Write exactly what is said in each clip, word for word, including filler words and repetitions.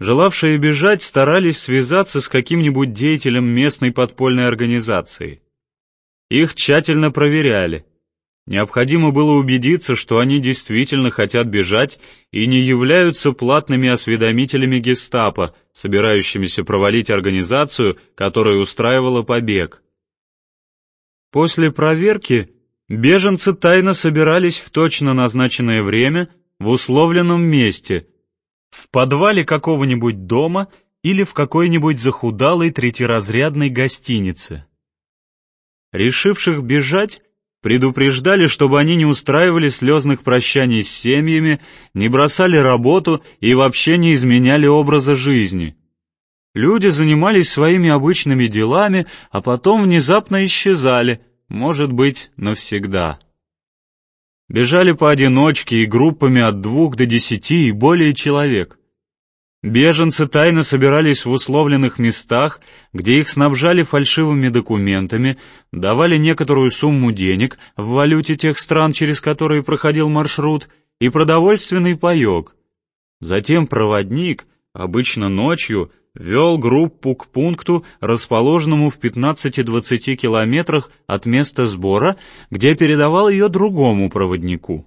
Желавшие бежать старались связаться с каким-нибудь деятелем местной подпольной организации. Их тщательно проверяли. Необходимо было убедиться, что они действительно хотят бежать и не являются платными осведомителями гестапо, собирающимися провалить организацию, которая устраивала побег. После проверки беженцы тайно собирались в точно назначенное время в условленном месте, в подвале какого-нибудь дома или в какой-нибудь захудалой третьеразрядной гостинице. Решивших бежать предупреждали, чтобы они не устраивали слезных прощаний с семьями, не бросали работу и вообще не изменяли образа жизни. Люди занимались своими обычными делами, а потом внезапно исчезали, может быть, навсегда. Бежали поодиночке и группами от двух до десяти и более человек. Беженцы тайно собирались в условленных местах, где их снабжали фальшивыми документами, давали некоторую сумму денег в валюте тех стран, через которые проходил маршрут, и продовольственный паёк. Затем проводник, обычно ночью, вел группу к пункту, расположенному в пятнадцати-двадцати километрах от места сбора, где передавал ее другому проводнику.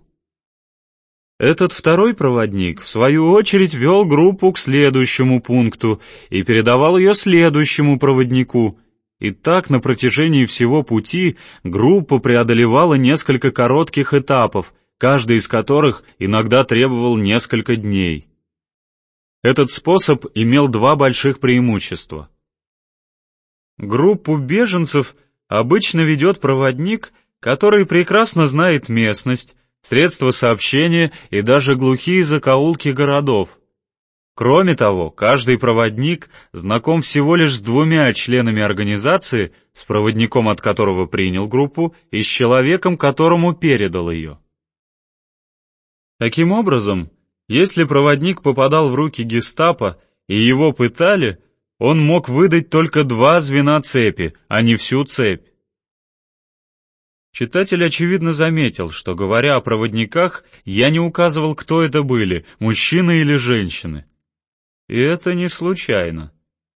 Этот второй проводник, в свою очередь, вел группу к следующему пункту и передавал ее следующему проводнику. И так на протяжении всего пути группа преодолевала несколько коротких этапов, каждый из которых иногда требовал несколько дней. Этот способ имел два больших преимущества. Группу беженцев обычно ведет проводник, который прекрасно знает местность, средства сообщения и даже глухие закоулки городов. Кроме того, каждый проводник знаком всего лишь с двумя членами организации, с проводником, от которого принял группу, и с человеком, которому передал ее. Таким образом, если проводник попадал в руки гестапо и его пытали, он мог выдать только два звена цепи, а не всю цепь. Читатель, очевидно, заметил, что, говоря о проводниках, я не указывал, кто это были, мужчины или женщины. И это не случайно.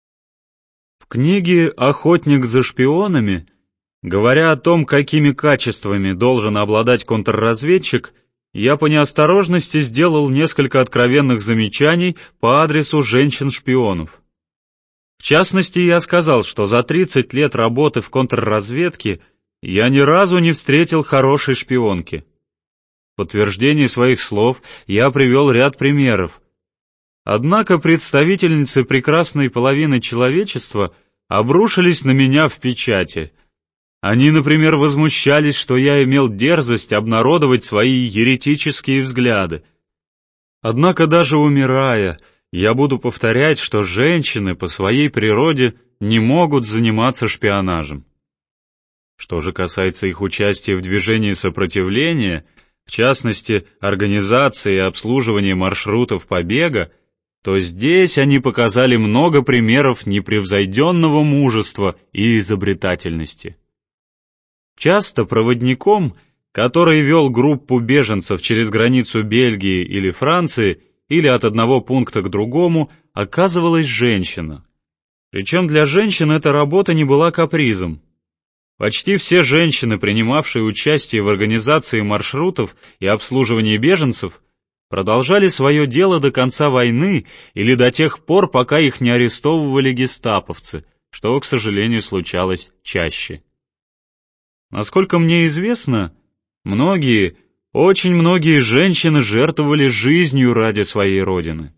В книге «Охотник за шпионами», говоря о том, какими качествами должен обладать контрразведчик, я по неосторожности сделал несколько откровенных замечаний по адресу женщин-шпионов. В частности, я сказал, что за тридцать лет работы в контрразведке я ни разу не встретил хорошей шпионки. В подтверждение своих слов я привел ряд примеров. Однако представительницы прекрасной половины человечества обрушились на меня в печати. Они, например, возмущались, что я имел дерзость обнародовать свои еретические взгляды. Однако даже умирая, я буду повторять, что женщины по своей природе не могут заниматься шпионажем. Что же касается их участия в движении сопротивления, в частности, организации и обслуживания маршрутов побега, то здесь они показали много примеров непревзойденного мужества и изобретательности. Часто проводником, который вел группу беженцев через границу Бельгии или Франции, или от одного пункта к другому, оказывалась женщина. Причем для женщин эта работа не была капризом. Почти все женщины, принимавшие участие в организации маршрутов и обслуживании беженцев, продолжали свое дело до конца войны или до тех пор, пока их не арестовывали гестаповцы, что, к сожалению, случалось чаще. Насколько мне известно, многие, очень многие женщины жертвовали жизнью ради своей родины.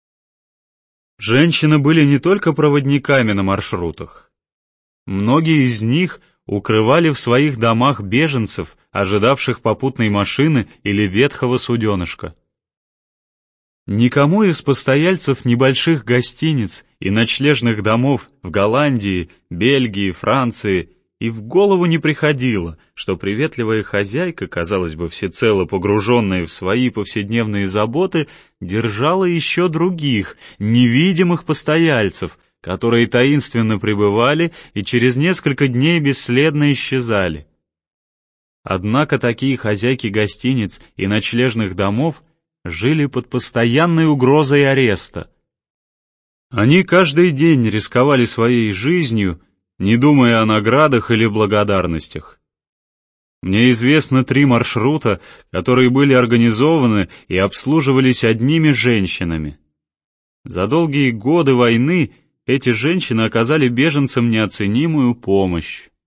Женщины были не только проводниками на маршрутах. Многие из них укрывали в своих домах беженцев, ожидавших попутной машины или ветхого суденышка. Никому из постояльцев небольших гостиниц и ночлежных домов в Голландии, Бельгии, Франции и в голову не приходило, что приветливая хозяйка, казалось бы, всецело погруженная в свои повседневные заботы, держала еще других, невидимых постояльцев, которые таинственно прибывали и через несколько дней бесследно исчезали. Однако такие хозяйки гостиниц и ночлежных домов жили под постоянной угрозой ареста. Они каждый день рисковали своей жизнью, не думая о наградах или благодарностях. Мне известно три маршрута, которые были организованы и обслуживались одними женщинами. За долгие годы войны эти женщины оказали беженцам неоценимую помощь.